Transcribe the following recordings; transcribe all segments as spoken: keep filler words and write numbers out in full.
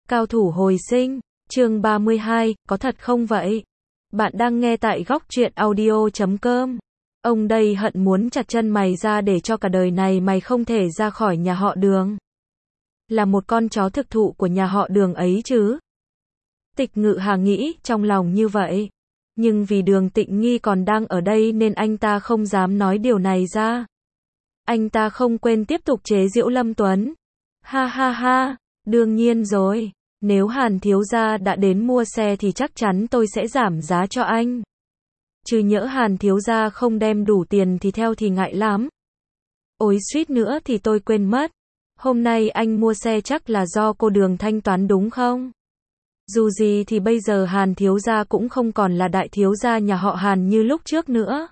Cao thủ hồi sinh, chương ba mươi hai, có thật không vậy? Bạn đang nghe tại góc truyện audio chấm com. Ông đây hận muốn chặt chân mày ra để cho cả đời này mày không thể ra khỏi nhà họ Đường. Là một con chó thực thụ của nhà họ Đường ấy chứ. Tịch Ngự Hà nghĩ trong lòng như vậy. Nhưng vì Đường Tịnh Nghi còn đang ở đây nên anh ta không dám nói điều này ra. Anh ta không quên tiếp tục chế giễu Lâm Tuấn. Ha ha ha, đương nhiên rồi. Nếu Hàn thiếu gia đã đến mua xe thì chắc chắn tôi sẽ giảm giá cho anh. Chứ nhỡ Hàn thiếu gia không đem đủ tiền thì theo thì ngại lắm. Ôi suýt nữa thì tôi quên mất. Hôm nay anh mua xe chắc là do cô Đường thanh toán đúng không? Dù gì thì bây giờ Hàn thiếu gia cũng không còn là đại thiếu gia nhà họ Hàn như lúc trước nữa.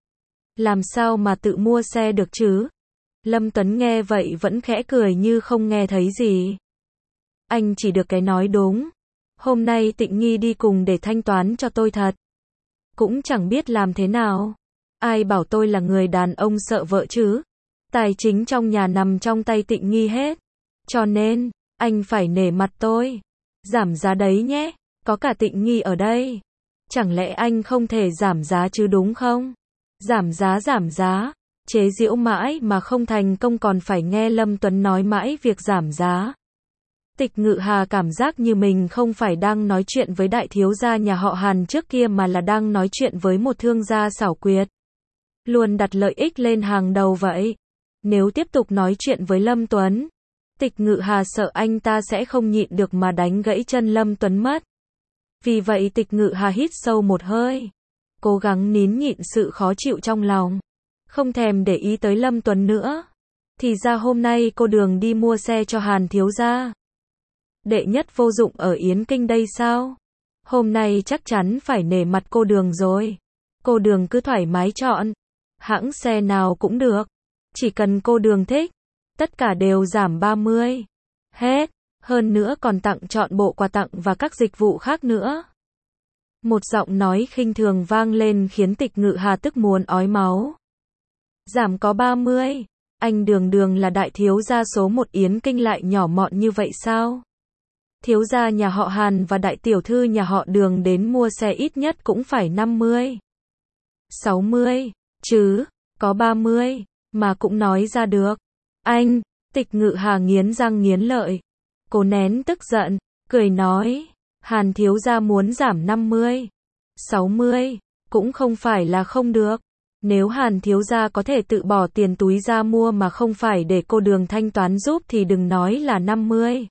Làm sao mà tự mua xe được chứ? Lâm Tuấn nghe vậy vẫn khẽ cười như không nghe thấy gì. Anh chỉ được cái nói đúng. Hôm nay Tịnh Nghi đi cùng để thanh toán cho tôi thật. Cũng chẳng biết làm thế nào. Ai bảo tôi là người đàn ông sợ vợ chứ? Tài chính trong nhà nằm trong tay Tịnh Nghi hết. Cho nên, anh phải nể mặt tôi. Giảm giá đấy nhé. Có cả Tịnh Nghi ở đây. Chẳng lẽ anh không thể giảm giá chứ đúng không? Giảm giá giảm giá. Chế giễu mãi mà không thành công còn phải nghe Lâm Tuấn nói mãi việc giảm giá. Tịch Ngự Hà cảm giác như mình không phải đang nói chuyện với đại thiếu gia nhà họ Hàn trước kia mà là đang nói chuyện với một thương gia xảo quyệt. Luôn đặt lợi ích lên hàng đầu vậy. Nếu tiếp tục nói chuyện với Lâm Tuấn, Tịch Ngự Hà sợ anh ta sẽ không nhịn được mà đánh gãy chân Lâm Tuấn mất. Vì vậy Tịch Ngự Hà hít sâu một hơi. Cố gắng nín nhịn sự khó chịu trong lòng. Không thèm để ý tới Lâm Tuấn nữa. Thì ra hôm nay cô Đường đi mua xe cho Hàn thiếu gia. Đệ nhất vô dụng ở Yến Kinh đây sao? Hôm nay chắc chắn phải nể mặt cô Đường rồi. Cô Đường cứ thoải mái chọn. Hãng xe nào cũng được. Chỉ cần cô Đường thích. Tất cả đều giảm ba mươi. Hết. Hơn nữa còn tặng chọn bộ quà tặng và các dịch vụ khác nữa. Một giọng nói khinh thường vang lên khiến Tịch Ngự Hà tức muốn ói máu. Giảm có ba mươi. Anh Đường Đường là đại thiếu gia số một Yến Kinh lại nhỏ mọn như vậy sao? Thiếu gia nhà họ Hàn và đại tiểu thư nhà họ Đường đến mua xe ít nhất cũng phải năm mươi. sáu mươi. Chứ, có ba mươi. Mà cũng nói ra được. Anh, Tịch Ngự Hà nghiến răng nghiến lợi. Cô nén tức giận, cười nói. Hàn thiếu gia muốn giảm năm mươi. sáu mươi. Cũng không phải là không được. Nếu Hàn thiếu gia có thể tự bỏ tiền túi ra mua mà không phải để cô Đường thanh toán giúp thì đừng nói là năm mươi.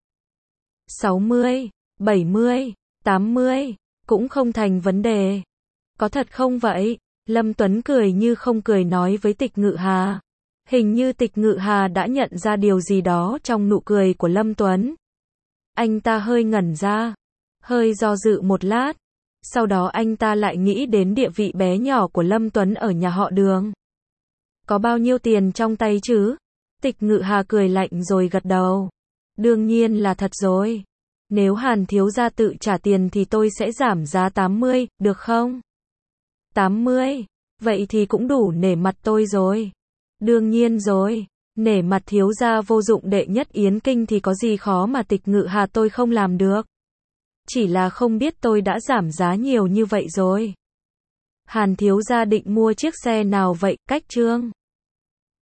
sáu mươi, bảy mươi, tám mươi, cũng không thành vấn đề. Có thật không vậy? Lâm Tuấn cười như không cười nói với Tịch Ngự Hà. Hình như Tịch Ngự Hà đã nhận ra điều gì đó trong nụ cười của Lâm Tuấn. Anh ta hơi ngẩn ra, hơi do dự một lát. Sau đó anh ta lại nghĩ đến địa vị bé nhỏ của Lâm Tuấn ở nhà họ Đường. Có bao nhiêu tiền trong tay chứ? Tịch Ngự Hà cười lạnh rồi gật đầu. Đương nhiên là thật rồi. Nếu Hàn thiếu gia tự trả tiền thì tôi sẽ giảm giá tám mươi, được không? tám mươi. Vậy thì cũng đủ nể mặt tôi rồi. Đương nhiên rồi. Nể mặt thiếu gia vô dụng đệ nhất Yến Kinh thì có gì khó mà Tịch Ngự Hà tôi không làm được. Chỉ là không biết tôi đã giảm giá nhiều như vậy rồi. Hàn thiếu gia định mua chiếc xe nào vậy, Cách Trương?